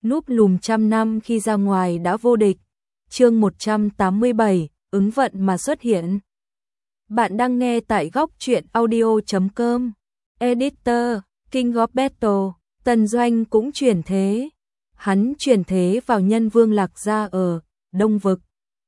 núp lùm trăm năm khi ra ngoài đã vô địch. Chương 187, ứng vận mà xuất hiện. Bạn đang nghe tại góc truyện audio.com. Editor, King of Battle, Tần Doanh cũng chuyển thế. Hắn chuyển thế vào Nhân Vương Lạc Gia ở Đông Vực.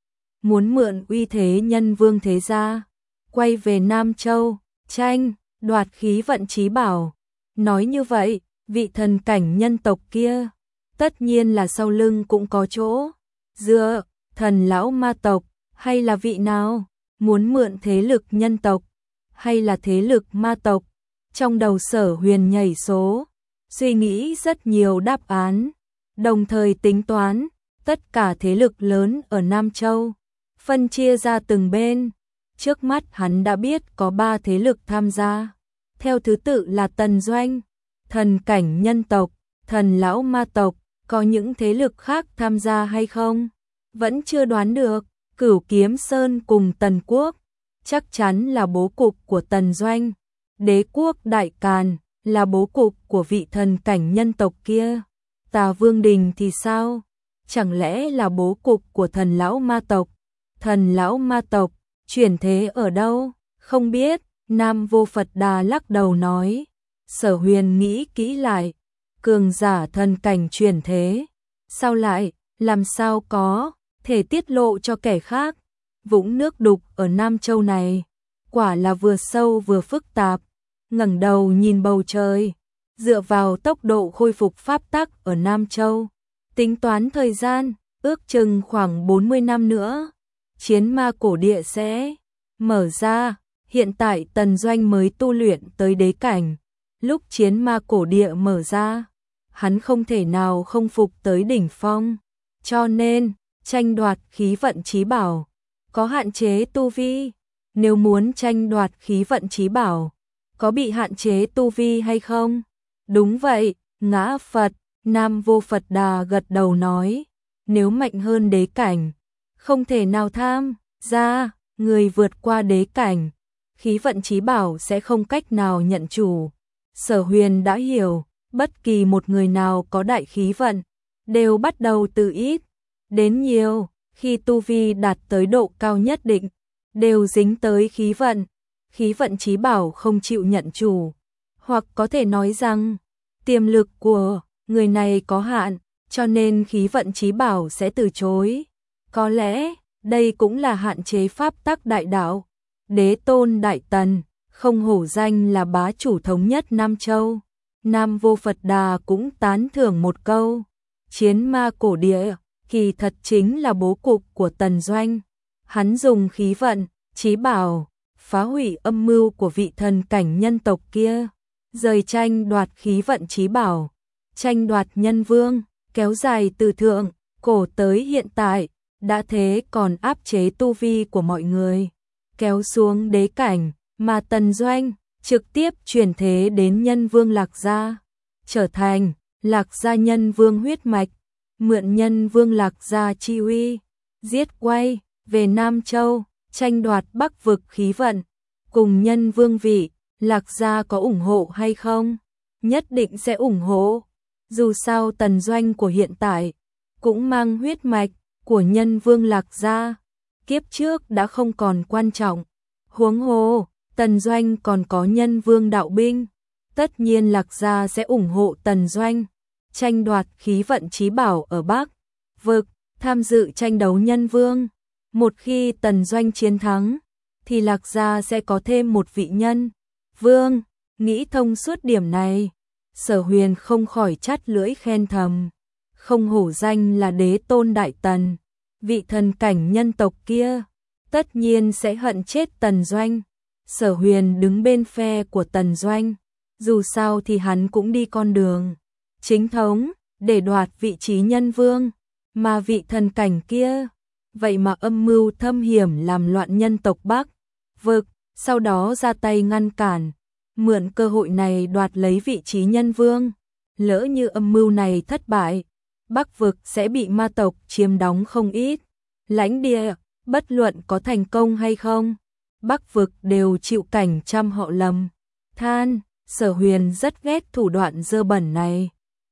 Muốn mượn uy thế Nhân Vương thế gia, quay về Nam Châu, tranh, đoạt khí vận chí bảo. Nói như vậy, vị thần cảnh nhân tộc kia, tất nhiên là sau lưng cũng có chỗ dựa, thần lão ma tộc, hay là vị nào, muốn mượn thế lực nhân tộc, hay là thế lực ma tộc. Trong đầu Sở Huyền nhảy số, suy nghĩ rất nhiều đáp án, đồng thời tính toán, tất cả thế lực lớn ở Nam Châu, phân chia ra từng bên. Trước mắt hắn đã biết có 3 thế lực tham gia, theo thứ tự là Tần Doanh, thần cảnh nhân tộc, thần lão ma tộc. Có những thế lực khác tham gia hay không? Vẫn chưa đoán được. Cửu Kiếm Sơn cùng Tần Quốc, chắc chắn là bố cục của Tần Doanh. Đế quốc Đại Càn là bố cục của vị thần cảnh nhân tộc kia. Tà Vương Đình thì sao? Chẳng lẽ là bố cục của thần lão ma tộc? Thần lão ma tộc chuyển thế ở đâu? Không biết. Nam Vô Phật Đà lắc đầu nói. Sở Huyền nghĩ kỹ lại. Cường giả thần cảnh chuyển thế, sao lại, làm sao có thể tiết lộ cho kẻ khác. Vũng nước đục ở Nam Châu này, quả là vừa sâu vừa phức tạp. Ngẩng đầu nhìn bầu trời, dựa vào tốc độ khôi phục pháp tắc ở Nam Châu, tính toán thời gian, ước chừng khoảng 40 năm nữa, chiến ma cổ địa sẽ mở ra. Hiện tại Tần Doanh mới tu luyện tới đế cảnh, lúc chiến ma cổ địa mở ra, hắn không thể nào không phục tới đỉnh phong, cho nên tranh đoạt khí vận chí bảo có hạn chế tu vi. Nếu muốn tranh đoạt khí vận chí bảo, có bị hạn chế tu vi hay không? Đúng vậy, Ngã Phật. Nam Vô Phật Đà gật đầu nói, nếu mạnh hơn đế cảnh, không thể nào tham gia. Người vượt qua đế cảnh, khí vận chí bảo sẽ không cách nào nhận chủ. Sở Huyền đã hiểu, bất kỳ một người nào có đại khí vận, đều bắt đầu từ ít đến nhiều, khi tu vi đạt tới độ cao nhất định, đều dính tới khí vận. Khí vận chí bảo không chịu nhận chủ, hoặc có thể nói rằng, tiềm lực của người này có hạn, cho nên khí vận chí bảo sẽ từ chối. Có lẽ, đây cũng là hạn chế pháp tắc đại đạo. Đế tôn Đại Tần, không hổ danh là bá chủ thống nhất Nam Châu. Nam Vô Phật Đà cũng tán thưởng một câu, chiến ma cổ địa, kỳ thật chính là bố cục của Tần Doanh. Hắn dùng khí vận, chí bảo, phá hủy âm mưu của vị thần cảnh nhân tộc kia, rời tranh đoạt khí vận chí bảo, tranh đoạt nhân vương, kéo dài từ thượng cổ tới hiện tại, đã thế còn áp chế tu vi của mọi người, kéo xuống đế cảnh, mà Tần Doanh trực tiếp chuyển thế đến Nhân Vương Lạc Gia, trở thành Lạc Gia Nhân Vương huyết mạch, mượn Nhân Vương Lạc Gia chi uy, giết quay về Nam Châu, tranh đoạt Bắc vực khí vận, cùng Nhân Vương vị. Lạc Gia có ủng hộ hay không? Nhất định sẽ ủng hộ. Dù sao Tần Doanh của hiện tại cũng mang huyết mạch của Nhân Vương Lạc Gia, kiếp trước đã không còn quan trọng. Huống hồ, Tần Doanh còn có Nhân Vương đạo binh, tất nhiên Lạc Gia sẽ ủng hộ Tần Doanh, tranh đoạt khí vận chí bảo ở Bắc vực, tham dự tranh đấu Nhân Vương. Một khi Tần Doanh chiến thắng, thì Lạc Gia sẽ có thêm một vị Nhân Vương. Nghĩ thông suốt điểm này, Sở Huyền không khỏi chát lưỡi khen thầm, không hổ danh là đế tôn Đại Tần, vị thần cảnh nhân tộc kia, tất nhiên sẽ hận chết Tần Doanh. Sở Huyền đứng bên phe của Tần Doanh, dù sao thì hắn cũng đi con đường chính thống để đoạt vị trí Nhân Vương, mà vị thần cảnh kia, vậy mà âm mưu thâm hiểm làm loạn nhân tộc Bắc vực, sau đó ra tay ngăn cản, mượn cơ hội này đoạt lấy vị trí Nhân Vương. Lỡ như âm mưu này thất bại, Bắc vực sẽ bị ma tộc chiếm đóng không ít lãnh địa, bất luận có thành công hay không, Bắc vực đều chịu cảnh trăm họ lầm than. Sở Huyền rất ghét thủ đoạn dơ bẩn này,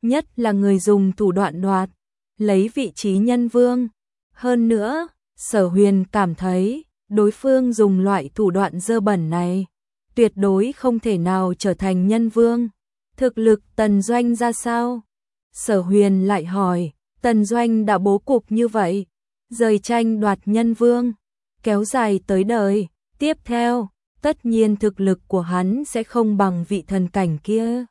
nhất là người dùng thủ đoạn đoạt lấy vị trí nhân vương. Hơn nữa, Sở Huyền cảm thấy đối phương dùng loại thủ đoạn dơ bẩn này tuyệt đối không thể nào trở thành nhân vương. Thực lực Tần Doanh ra sao? Sở Huyền lại hỏi. Tần Doanh đã bố cục như vậy, rời tranh đoạt nhân vương, kéo dài tới đời tiếp theo, tất nhiên thực lực của hắn sẽ không bằng vị thần cảnh kia.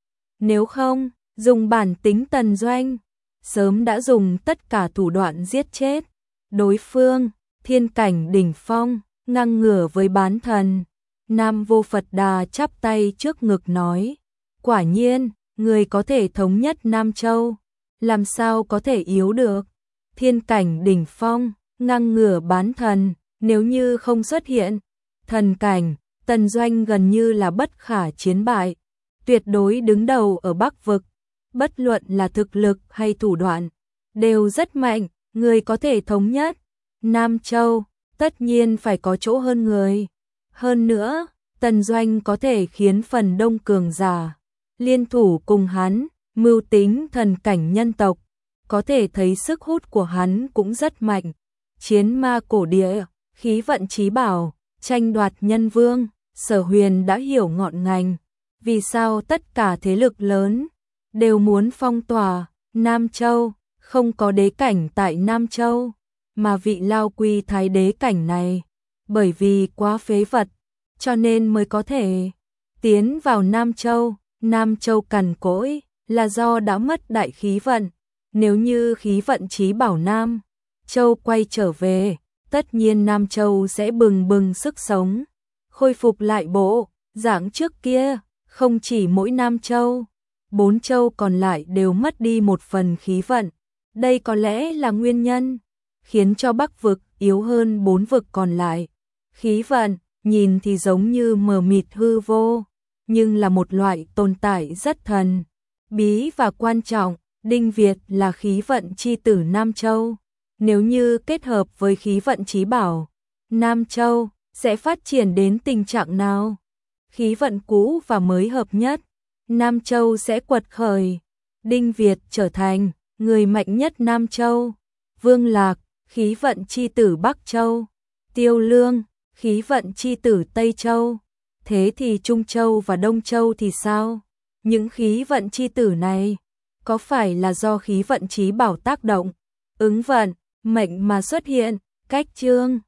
Nếu không, dùng bản tính Tần Doanh, sớm đã dùng tất cả thủ đoạn giết chết đối phương. Thiên cảnh đỉnh phong, ngang ngửa với bán thần. Nam Vô Phật Đà chắp tay trước ngực nói, quả nhiên, người có thể thống nhất Nam Châu, làm sao có thể yếu được. Thiên cảnh đỉnh phong, ngang ngửa bán thần, nếu như không xuất hiện thần cảnh, Tần Doanh gần như là bất khả chiến bại, tuyệt đối đứng đầu ở Bắc vực. Bất luận là thực lực hay thủ đoạn, đều rất mạnh. Người có thể thống nhất Nam Châu, tất nhiên phải có chỗ hơn người. Hơn nữa, Tần Doanh có thể khiến phần đông cường giả liên thủ cùng hắn, mưu tính thần cảnh nhân tộc. Có thể thấy sức hút của hắn cũng rất mạnh. Chiến ma cổ địa, khí vận chí bảo, tranh đoạt nhân vương. Sở Huyền đã hiểu ngọn ngành, vì sao tất cả thế lực lớn đều muốn phong tỏa Nam Châu. Không có đế cảnh tại Nam Châu, mà vị Lao Quy Thái đế cảnh này, bởi vì quá phế vật, cho nên mới có thể tiến vào Nam Châu. Nam Châu cằn cỗi là do đã mất đại khí vận. Nếu như khí vận chí bảo Nam Châu quay trở về, tất nhiên Nam Châu sẽ bừng bừng sức sống, khôi phục lại bộ dạng trước kia. Không chỉ mỗi Nam Châu, 4 châu còn lại đều mất đi một phần khí vận. Đây có lẽ là nguyên nhân khiến cho Bắc vực yếu hơn 4 vực còn lại. Khí vận nhìn thì giống như mờ mịt hư vô, nhưng là một loại tồn tại rất thần bí và quan trọng. Đinh Việt là khí vận chi tử Nam Châu. Nếu như kết hợp với khí vận chí bảo Nam Châu, sẽ phát triển đến tình trạng nào? Khí vận cũ và mới hợp nhất, Nam Châu sẽ quật khởi. Đinh Việt trở thành người mạnh nhất Nam Châu. Vương Lạc, khí vận chi tử Bắc Châu. Tiêu Lương, khí vận chi tử Tây Châu. Thế thì Trung Châu và Đông Châu thì sao? Những khí vận chi tử này có phải là do khí vận chí bảo tác động, ứng vận, mệnh mà xuất hiện? Cách chương